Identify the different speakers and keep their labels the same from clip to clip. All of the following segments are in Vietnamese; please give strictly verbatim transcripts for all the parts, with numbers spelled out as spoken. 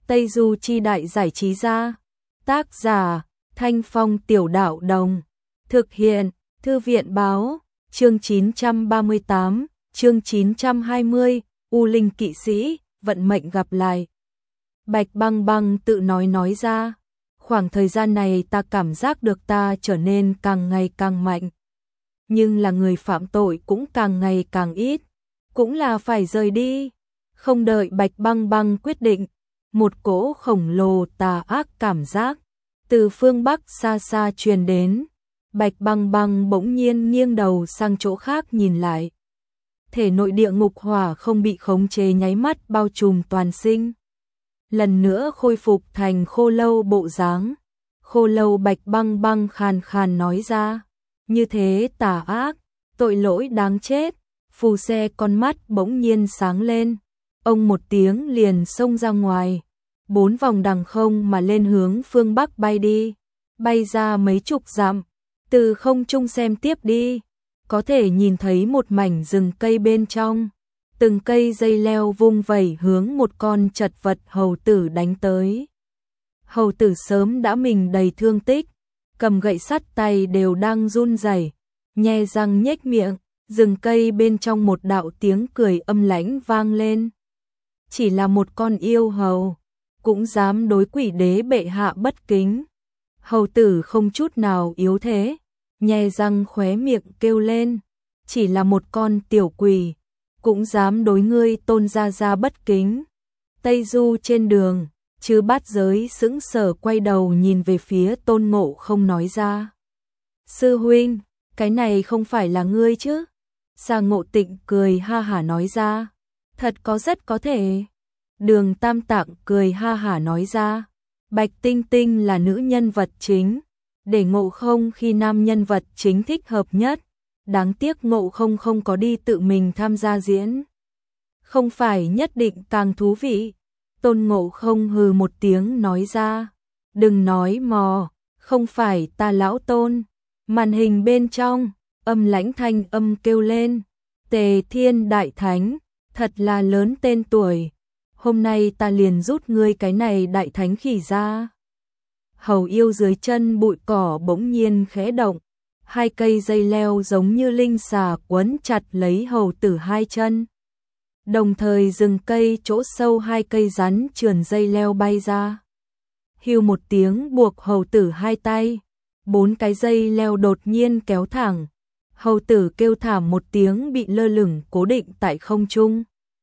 Speaker 1: Tây Du Chi Đại Giải Trí Gia. Tác giả, Thanh Phong Tiểu Đạo Đồng. Thực hiện, Thư viện Báo. Chương chín trăm ba mươi tám, chương chín trăm hai mươi, U Linh Kỵ Sĩ, vận mệnh gặp lại. Bạch Băng Băng tự nói nói ra, khoảng thời gian này ta cảm giác được ta trở nên càng ngày càng mạnh. Nhưng là người phạm tội cũng càng ngày càng ít, cũng là phải rời đi. Không đợi Bạch Băng Băng quyết định, một cỗ khổng lồ tà ác cảm giác từ phương Bắc xa xa truyền đến. Bạch Băng Băng bỗng nhiên nghiêng đầu sang chỗ khác nhìn lại. Thể nội địa ngục hỏa không bị khống chế nháy mắt bao trùm toàn sinh. Lần nữa khôi phục thành khô lâu bộ dáng. Khô lâu Bạch Băng Băng khàn khàn nói ra. Như thế tà ác, tội lỗi đáng chết. Phù xe con mắt bỗng nhiên sáng lên. Ông một tiếng liền xông ra ngoài. Bốn vòng đằng không mà lên hướng phương Bắc bay đi. Bay ra mấy chục dặm. Từ không trung xem tiếp đi. Có thể nhìn thấy một mảnh rừng cây bên trong. Từng cây dây leo vung vẩy hướng một con chật vật hầu tử đánh tới. Hầu tử sớm đã mình đầy thương tích. Cầm gậy sắt tay đều đang run rẩy, nhe răng nhếch miệng. Rừng cây bên trong một đạo tiếng cười âm lãnh vang lên. Chỉ là một con yêu hầu, cũng dám đối quỷ đế bệ hạ bất kính. Hầu tử không chút nào yếu thế, nhe răng khóe miệng kêu lên. Chỉ là một con tiểu quỷ, cũng dám đối ngươi Tôn gia gia bất kính. Tây Du trên đường, Chư Bát Giới sững sờ quay đầu nhìn về phía Tôn Ngộ Không nói ra. Sư huynh, cái này không phải là ngươi chứ? Sa Ngộ Tịnh cười ha hả nói ra. Thật có rất có thể. Đường Tam Tạng cười ha hả nói ra. Bạch Tinh Tinh là nữ nhân vật chính, để Ngộ Không khi nam nhân vật chính thích hợp nhất. Đáng tiếc Ngộ Không không có đi tự mình tham gia diễn. Không phải nhất định càng thú vị. Tôn Ngộ Không hừ một tiếng nói ra. Đừng nói mò, không phải ta lão Tôn. Màn hình bên trong, âm lãnh thanh âm kêu lên. Tề Thiên Đại Thánh, thật là lớn tên tuổi. Hôm nay ta liền rút ngươi cái này đại thánh khỉ ra. Hầu yêu dưới chân bụi cỏ bỗng nhiên khẽ động. Hai cây dây leo giống như linh xà quấn chặt lấy hầu tử hai chân. Đồng thời rừng cây chỗ sâu hai cây rắn trườn dây leo bay ra. Hưu một tiếng buộc hầu tử hai tay. Bốn cái dây leo đột nhiên kéo thẳng. Hầu tử kêu thảm một tiếng bị lơ lửng cố định tại không trung.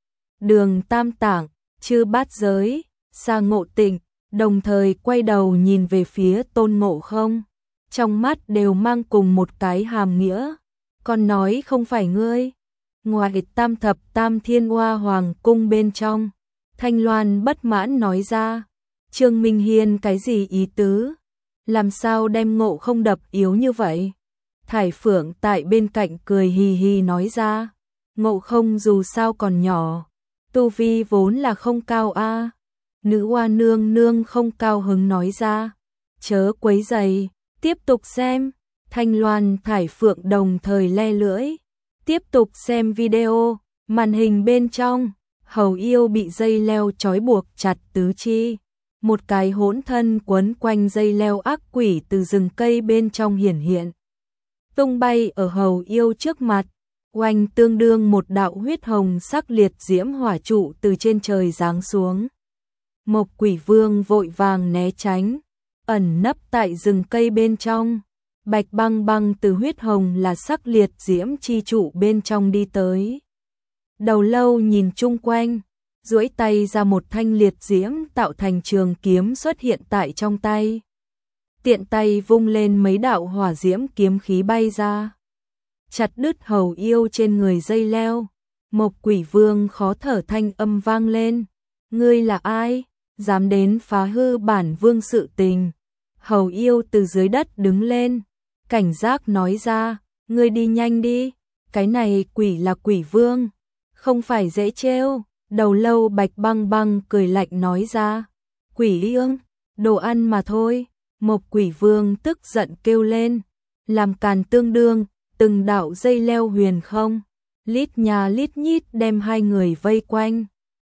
Speaker 1: Đường Tam Tạng, Chư Bát Giới, Sa Ngộ Tịnh, đồng thời quay đầu nhìn về phía Tôn Ngộ Không. Trong mắt đều mang cùng một cái hàm nghĩa. Còn nói không phải ngươi. Ngoài Tam Thập Tam Thiên Hoa Hoàng cung bên trong, Thanh Loan bất mãn nói ra. Trương Minh Hiên cái gì ý tứ? Làm sao đem Ngộ Không đập yếu như vậy? Thải Phượng tại bên cạnh cười hì hì nói ra. Ngộ Không dù sao còn nhỏ, tu vi vốn là không cao a. Nữ Hoa nương nương không cao hứng nói ra. Chớ quấy rầy, tiếp tục xem. Thanh Loan Thải Phượng đồng thời le lưỡi. Tiếp tục xem video. Màn hình bên trong, hầu yêu bị dây leo trói buộc chặt tứ chi. Một cái hỗn thân quấn quanh dây leo ác quỷ từ rừng cây bên trong hiển hiện. Tung bay ở hầu yêu trước mặt. Oanh tương đương một đạo huyết hồng sắc liệt diễm hỏa trụ từ trên trời giáng xuống. Mộc Quỷ Vương vội vàng né tránh, ẩn nấp tại rừng cây bên trong. Bạch Băng Băng từ huyết hồng là sắc liệt diễm chi trụ bên trong đi tới. Đầu lâu nhìn chung quanh, duỗi tay ra một thanh liệt diễm tạo thành trường kiếm xuất hiện tại trong tay. Tiện tay vung lên mấy đạo hỏa diễm kiếm khí bay ra. Chặt đứt hầu yêu trên người dây leo. Mộc Quỷ Vương khó thở thanh âm vang lên. Ngươi là ai? Dám đến phá hư bản vương sự tình. Hầu yêu từ dưới đất đứng lên. Cảnh giác nói ra. Ngươi đi nhanh đi. Cái này quỷ là quỷ vương. Không phải dễ trêu. Đầu lâu Bạch Băng Băng cười lạnh nói ra. Quỷ ương, đồ ăn mà thôi. Mộc Quỷ Vương tức giận kêu lên. Làm càn tương đương. Từng đạo dây leo huyền không, lít nhà lít nhít đem hai người vây quanh.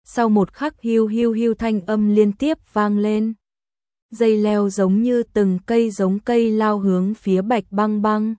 Speaker 1: Sau một khắc hiu hiu hiu thanh âm liên tiếp vang lên. Dây leo giống như từng cây giống cây lao hướng phía Bạch Băng Băng.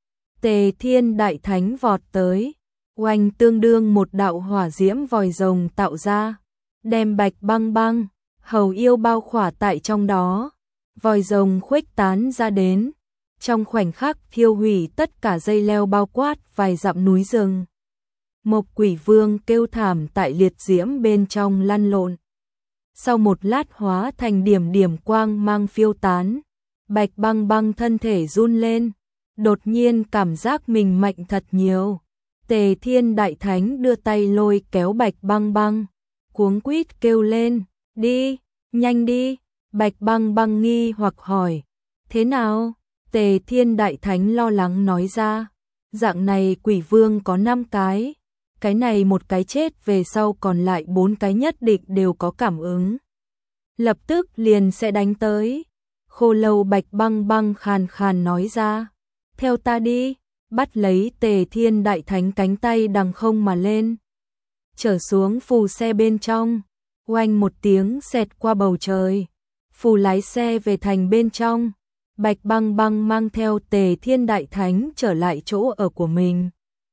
Speaker 1: Tề Thiên Đại Thánh vọt tới, oanh tương đương một đạo hỏa diễm vòi rồng tạo ra, đem Bạch Băng Băng, hầu yêu bao khỏa tại trong đó. Vòi rồng khuếch tán ra đến, trong khoảnh khắc thiêu hủy tất cả dây leo bao quát vài dặm núi rừng. Mộc Quỷ Vương kêu thảm tại liệt diễm bên trong lăn lộn. Sau một lát hóa thành điểm điểm quang mang phiêu tán, Bạch Băng Băng thân thể run lên, đột nhiên cảm giác mình mạnh thật nhiều. Tề Thiên Đại Thánh đưa tay lôi kéo Bạch Băng Băng, cuống quýt kêu lên, đi, nhanh đi. Bạch Băng Băng nghi hoặc hỏi, thế nào? Tề Thiên Đại Thánh lo lắng nói ra, dạng này quỷ vương có năm cái, cái này một cái chết về sau còn lại bốn cái nhất định đều có cảm ứng. Lập tức liền sẽ đánh tới. Khô Lâu Bạch Băng Băng khàn khàn nói ra, theo ta đi, bắt lấy Tề Thiên Đại Thánh cánh tay đằng không mà lên. Trở xuống phù xe bên trong, oanh một tiếng xẹt qua bầu trời. Phù lái xe về thành bên trong, Bạch Băng Băng mang theo Tề Thiên Đại Thánh trở lại chỗ ở của mình.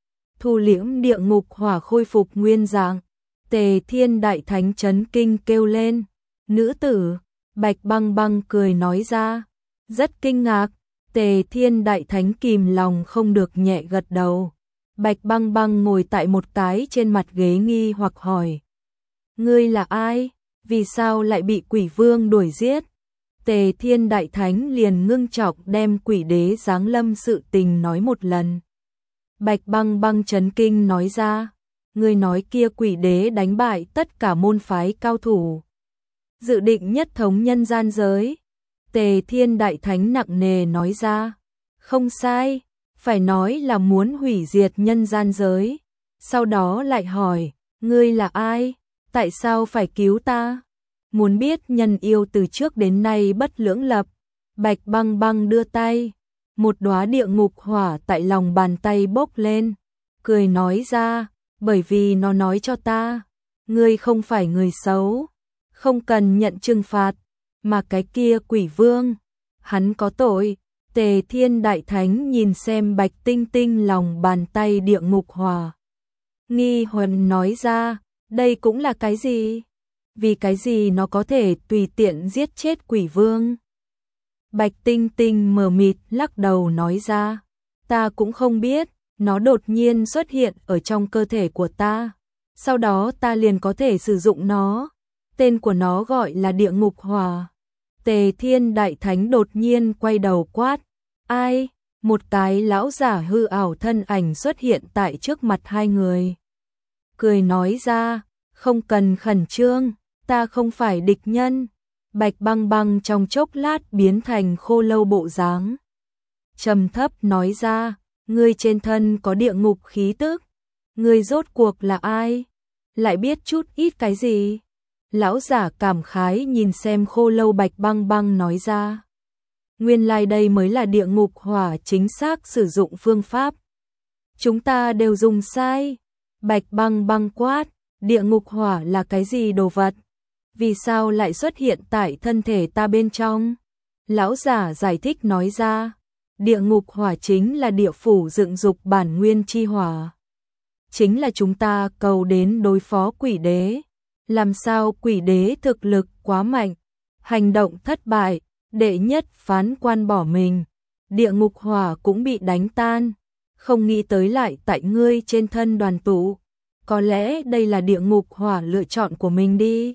Speaker 1: Thu liễm địa ngục hỏa khôi phục nguyên dạng, Tề Thiên Đại Thánh chấn kinh kêu lên, nữ tử. Bạch Băng Băng cười nói ra, rất kinh ngạc. Tề Thiên Đại Thánh kìm lòng không được nhẹ gật đầu. Bạch Băng Băng ngồi tại một cái trên mặt ghế nghi hoặc hỏi, ngươi là ai? Vì sao lại bị quỷ vương đuổi giết? Tề Thiên Đại Thánh liền ngưng trọng đem quỷ đế giáng lâm sự tình nói một lần. Bạch Băng Băng chấn kinh nói ra, ngươi nói kia quỷ đế đánh bại tất cả môn phái cao thủ, dự định nhất thống nhân gian giới. Tề Thiên Đại Thánh nặng nề nói ra, không sai, phải nói là muốn hủy diệt nhân gian giới. Sau đó lại hỏi, ngươi là ai? Tại sao phải cứu ta? Muốn biết nhân yêu từ trước đến nay bất lưỡng lập. Bạch Băng Băng đưa tay, một đóa địa ngục hỏa tại lòng bàn tay bốc lên, cười nói ra, bởi vì nó nói cho ta, ngươi không phải người xấu, không cần nhận trừng phạt, mà cái kia quỷ vương, hắn có tội. Tề Thiên Đại Thánh nhìn xem Bạch Tinh Tinh lòng bàn tay địa ngục hỏa, nghi huần nói ra, đây cũng là cái gì? Vì cái gì nó có thể tùy tiện giết chết quỷ vương? Bạch Tinh Tinh mờ mịt lắc đầu nói ra, ta cũng không biết, nó đột nhiên xuất hiện ở trong cơ thể của ta, sau đó ta liền có thể sử dụng nó, tên của nó gọi là địa ngục hỏa. Tề Thiên Đại Thánh đột nhiên quay đầu quát, ai? Một cái lão giả hư ảo thân ảnh xuất hiện tại trước mặt hai người, cười nói ra, không cần khẩn trương, ta không phải địch nhân. Bạch Băng Băng trong chốc lát biến thành khô lâu bộ dáng, trầm thấp nói ra, ngươi trên thân có địa ngục khí tức, ngươi rốt cuộc là ai? Lại biết chút ít cái gì? Lão giả cảm khái nhìn xem khô lâu Bạch Băng Băng nói ra, nguyên lai like đây mới là địa ngục hỏa chính xác sử dụng phương pháp. Chúng ta đều dùng sai. Bạch Băng Băng quát, địa ngục hỏa là cái gì đồ vật? Vì sao lại xuất hiện tại thân thể ta bên trong? Lão giả giải thích nói ra, địa ngục hỏa chính là địa phủ dựng dục bản nguyên chi hỏa, chính là chúng ta cầu đến đối phó quỷ đế. Làm sao quỷ đế thực lực quá mạnh, hành động thất bại, đệ nhất phán quan bỏ mình, địa ngục hỏa cũng bị đánh tan, không nghĩ tới lại tại ngươi trên thân đoàn tụ, có lẽ đây là địa ngục hỏa lựa chọn của mình đi.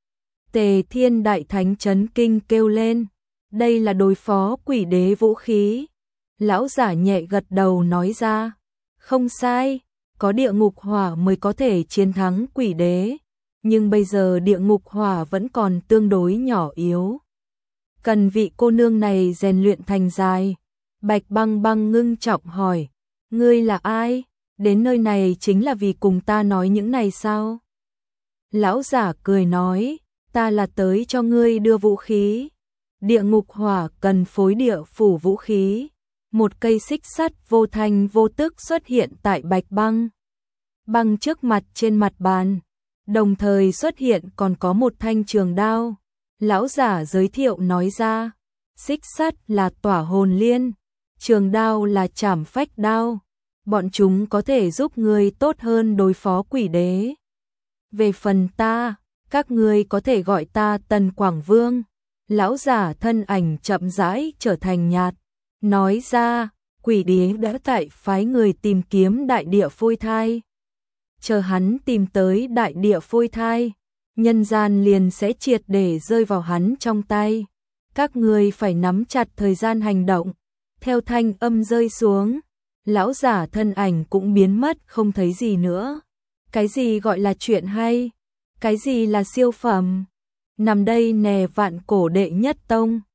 Speaker 1: Tề Thiên Đại Thánh chấn kinh kêu lên, đây là đối phó quỷ đế vũ khí. Lão giả nhẹ gật đầu nói ra, không sai, có địa ngục hỏa mới có thể chiến thắng quỷ đế, nhưng bây giờ địa ngục hỏa vẫn còn tương đối nhỏ yếu, cần vị cô nương này rèn luyện thành dài. Bạch Băng Băng ngưng trọng hỏi, ngươi là ai? Đến nơi này chính là vì cùng ta nói những này sao? Lão giả cười nói, ta là tới cho ngươi đưa vũ khí. Địa ngục hỏa cần phối địa phủ vũ khí. Một cây xích sắt vô thanh vô tức xuất hiện tại Bạch Băng Băng trước mặt trên mặt bàn. Đồng thời xuất hiện còn có một thanh trường đao. Lão giả giới thiệu nói ra, xích sắt là tỏa hồn liên, trường đao là trảm phách đao. Bọn chúng có thể giúp ngươi tốt hơn đối phó quỷ đế. Về phần ta, các ngươi có thể gọi ta Tần Quảng Vương. Lão giả thân ảnh chậm rãi trở thành nhạt, nói ra, quỷ đế đã tại phái người tìm kiếm đại địa phôi thai. Chờ hắn tìm tới đại địa phôi thai, nhân gian liền sẽ triệt để rơi vào hắn trong tay. Các ngươi phải nắm chặt thời gian hành động. Theo thanh âm rơi xuống, lão giả thân ảnh cũng biến mất không thấy gì nữa. Cái gì gọi là chuyện hay? Cái gì là siêu phẩm? Nằm đây nè vạn cổ đệ nhất tông.